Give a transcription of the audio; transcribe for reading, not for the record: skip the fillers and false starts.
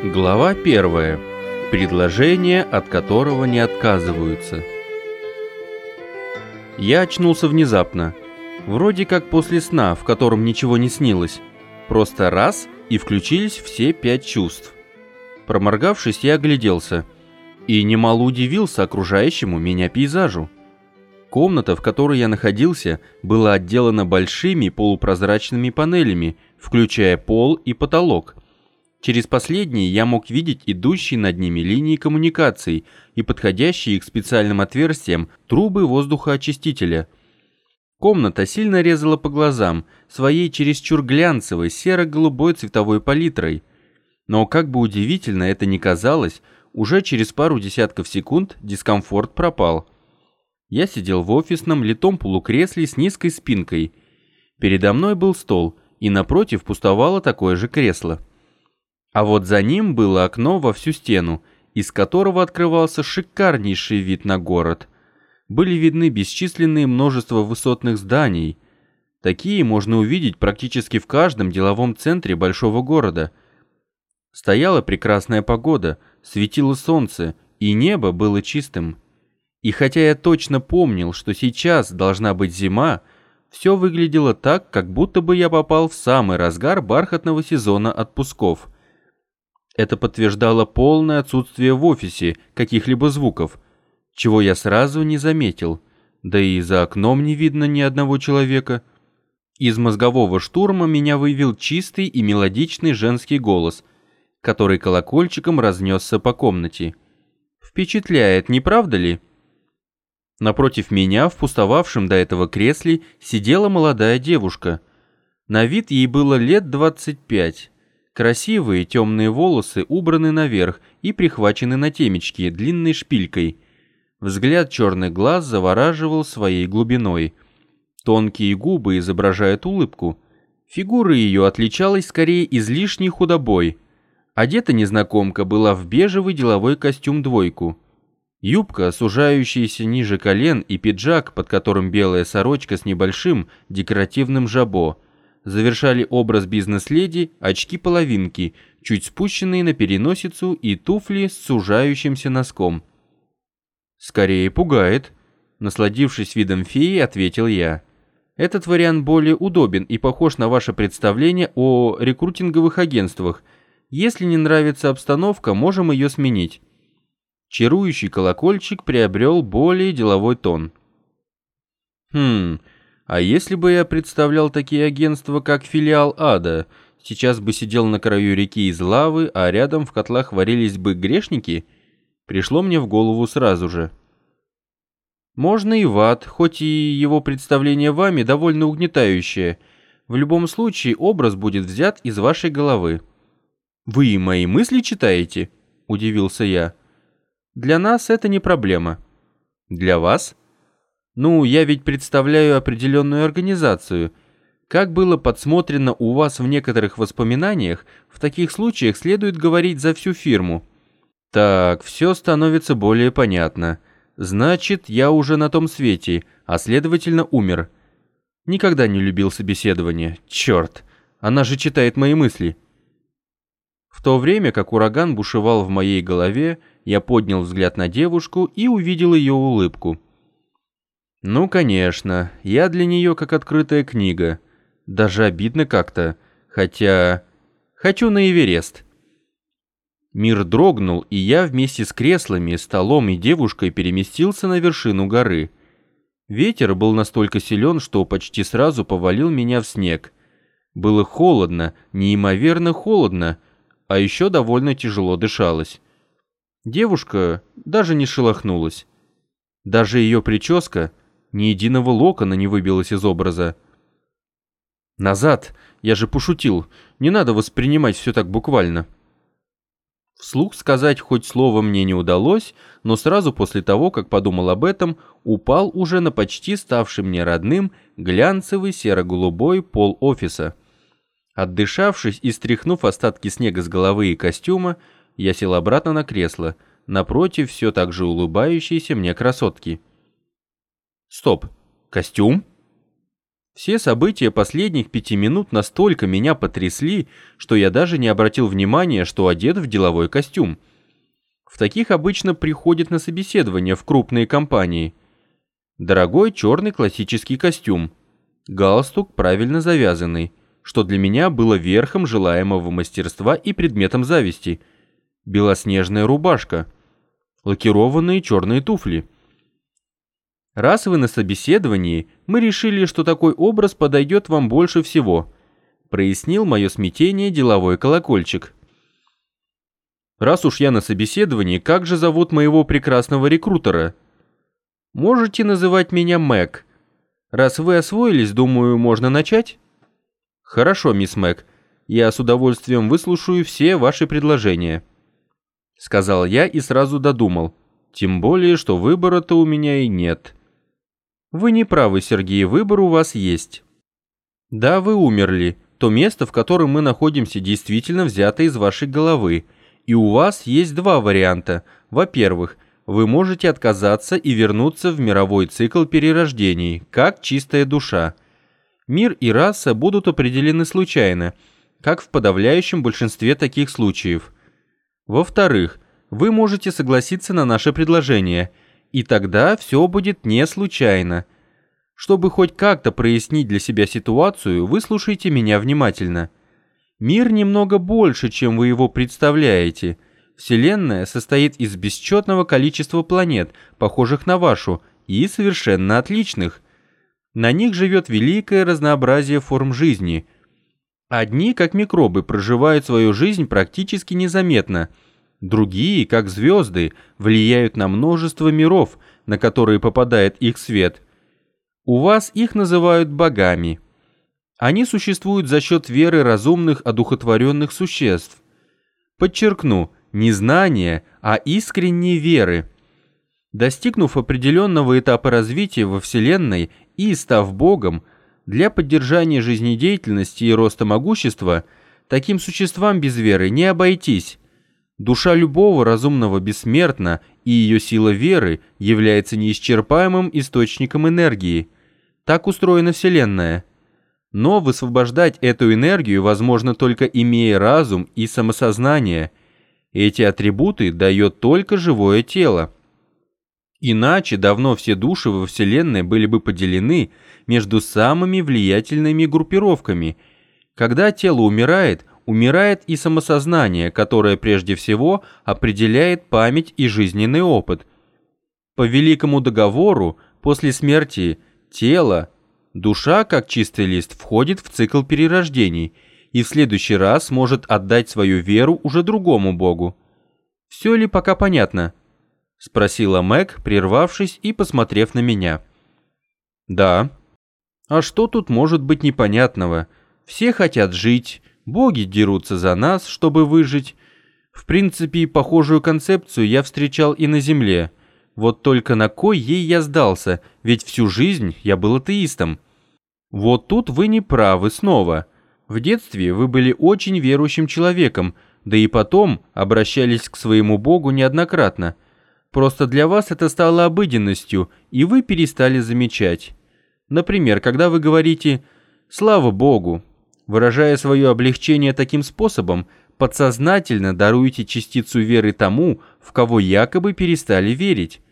Глава 1. Предложение, от которого не отказываются. Я очнулся внезапно. Вроде как после сна, в котором ничего не снилось. Просто раз, и включились все 5 чувств. Проморгавшись, я огляделся. И немало удивился окружающему меня пейзажу. Комната, в которой я находился, была отделана большими полупрозрачными панелями, включая пол и потолок. Через последние я мог видеть идущие над ними линии коммуникаций и подходящие к специальным отверстиям трубы воздухоочистителя. Комната сильно резала по глазам своей чересчур глянцевой серо-голубой цветовой палитрой. Но как бы удивительно это ни казалось, уже через пару десятков секунд дискомфорт пропал. Я сидел в офисном литом полукресле с низкой спинкой. Передо мной был стол, и напротив пустовало такое же кресло. А вот за ним было окно во всю стену, из которого открывался шикарнейший вид на город. Были видны бесчисленные множество высотных зданий. Такие можно увидеть практически в каждом деловом центре большого города. Стояла прекрасная погода, светило солнце, и небо было чистым. И хотя я точно помнил, что сейчас должна быть зима, все выглядело так, как будто бы я попал в самый разгар бархатного сезона отпусков. Это подтверждало полное отсутствие в офисе каких-либо звуков, чего я сразу не заметил, да и за окном не видно ни одного человека. Из мозгового штурма меня вывел чистый и мелодичный женский голос, который колокольчиком разнесся по комнате. Впечатляет, не правда ли? Напротив меня, в пустовавшем до этого кресле, сидела молодая девушка. На вид ей было лет 25. Красивые темные волосы убраны наверх и прихвачены на темечке длинной шпилькой. Взгляд черных глаз завораживал своей глубиной. Тонкие губы изображают улыбку. Фигура ее отличалась скорее излишней худобой. Одета незнакомка была в бежевый деловой костюм-двойку. Юбка, сужающаяся ниже колен, и пиджак, под которым белая сорочка с небольшим декоративным жабо, завершали образ бизнес-леди очки-половинки, чуть спущенные на переносицу, и туфли с сужающимся носком. «Скорее пугает», — насладившись видом феи, ответил я. «Этот вариант более удобен и похож на ваше представление о рекрутинговых агентствах. Если не нравится обстановка, можем ее сменить». Чарующий колокольчик приобрел более деловой тон. А если бы я представлял такие агентства, как филиал ада, сейчас бы сидел на краю реки из лавы, а рядом в котлах варились бы грешники? Пришло мне в голову сразу же. Можно и в ад, хоть и его представление вами довольно угнетающее. В любом случае образ будет взят из вашей головы. «Вы мои мысли читаете?» – удивился я. «Для нас это не проблема». «Для вас?» «Ну, я ведь представляю определенную организацию. Как было подсмотрено у вас в некоторых воспоминаниях, в таких случаях следует говорить за всю фирму». «Так, все становится более понятно. Значит, я уже на том свете, а следовательно умер. Никогда не любил собеседование. Черт, она же читает мои мысли». В то время как ураган бушевал в моей голове, я поднял взгляд на девушку и увидел ее улыбку. Ну, конечно, я для нее как открытая книга. Даже обидно как-то, хотя... Хочу на Эверест. Мир дрогнул, и я вместе с креслами, столом и девушкой переместился на вершину горы. Ветер был настолько силен, что почти сразу повалил меня в снег. Было холодно, неимоверно холодно, а еще довольно тяжело дышалось. Девушка даже не шелохнулась. Даже ее прическа, ни единого локона не выбилась из образа. «Назад! Я же пошутил! Не надо воспринимать все так буквально!» Вслух сказать хоть слово мне не удалось, но сразу после того, как подумал об этом, упал уже на почти ставший мне родным глянцевый серо-голубой пол офиса. Отдышавшись и стряхнув остатки снега с головы и костюма, я сел обратно на кресло, напротив все так же улыбающейся мне красотки. Стоп, костюм? Все события последних 5 минут настолько меня потрясли, что я даже не обратил внимания, что одет в деловой костюм. В таких обычно приходят на собеседование в крупные компании. Дорогой черный классический костюм, галстук правильно завязанный, что для меня было верхом желаемого мастерства и предметом зависти, белоснежная рубашка, лакированные черные туфли. Раз вы на собеседовании, мы решили, что такой образ подойдет вам больше всего, прояснил мое смятение деловой колокольчик. Раз уж я на собеседовании, как же зовут моего прекрасного рекрутера? Можете называть меня Мэг. Раз вы освоились, думаю, можно начать? Хорошо, мисс Мэг, я с удовольствием выслушаю все ваши предложения, сказал я и сразу додумал, тем более, что выбора-то у меня и нет. Вы не правы, Сергей, выбор у вас есть. Да, вы умерли, то место, в котором мы находимся, действительно взято из вашей головы, и у вас есть два варианта. Во-первых, вы можете отказаться и вернуться в мировой цикл перерождений, как чистая душа. Мир и раса будут определены случайно, как в подавляющем большинстве таких случаев. Во-вторых, вы можете согласиться на наше предложение, и тогда все будет не случайно. Чтобы хоть как-то прояснить для себя ситуацию, выслушайте меня внимательно. Мир немного больше, чем вы его представляете. Вселенная состоит из бесчетного количества планет, похожих на вашу, и совершенно отличных. На них живет великое разнообразие форм жизни. Одни, как микробы, проживают свою жизнь практически незаметно. Другие, как звезды, влияют на множество миров, на которые попадает их свет. У вас их называют богами. Они существуют за счет веры разумных одухотворенных существ. Подчеркну, не знания, а искренней веры. Достигнув определенного этапа развития во Вселенной и став Богом, для поддержания жизнедеятельности и роста могущества, таким существам без веры не обойтись. Душа любого разумного бессмертна, и ее сила веры является неисчерпаемым источником энергии. Так устроена Вселенная. Но высвобождать эту энергию возможно только имея разум и самосознание. Эти атрибуты дает только живое тело. Иначе давно все души во Вселенной были бы поделены между самыми влиятельными группировками. Когда тело умирает, умирает и самосознание, которое прежде всего определяет память и жизненный опыт. По Великому договору, после смерти тело, душа, как чистый лист, входит в цикл перерождений и в следующий раз может отдать свою веру уже другому богу. Все ли пока понятно? Спросила Мэг, прервавшись и посмотрев на меня. Да. А что тут может быть непонятного? Все хотят жить, боги дерутся за нас, чтобы выжить. В принципе, похожую концепцию я встречал и на Земле. Вот только на кой ей я сдался, ведь всю жизнь я был атеистом. Вот тут вы не правы снова. В детстве вы были очень верующим человеком, да и потом обращались к своему богу неоднократно. Просто для вас это стало обыденностью, и вы перестали замечать. Например, когда вы говорите «Слава Богу», выражая свое облегчение таким способом, подсознательно даруете частицу веры тому, в кого якобы перестали верить.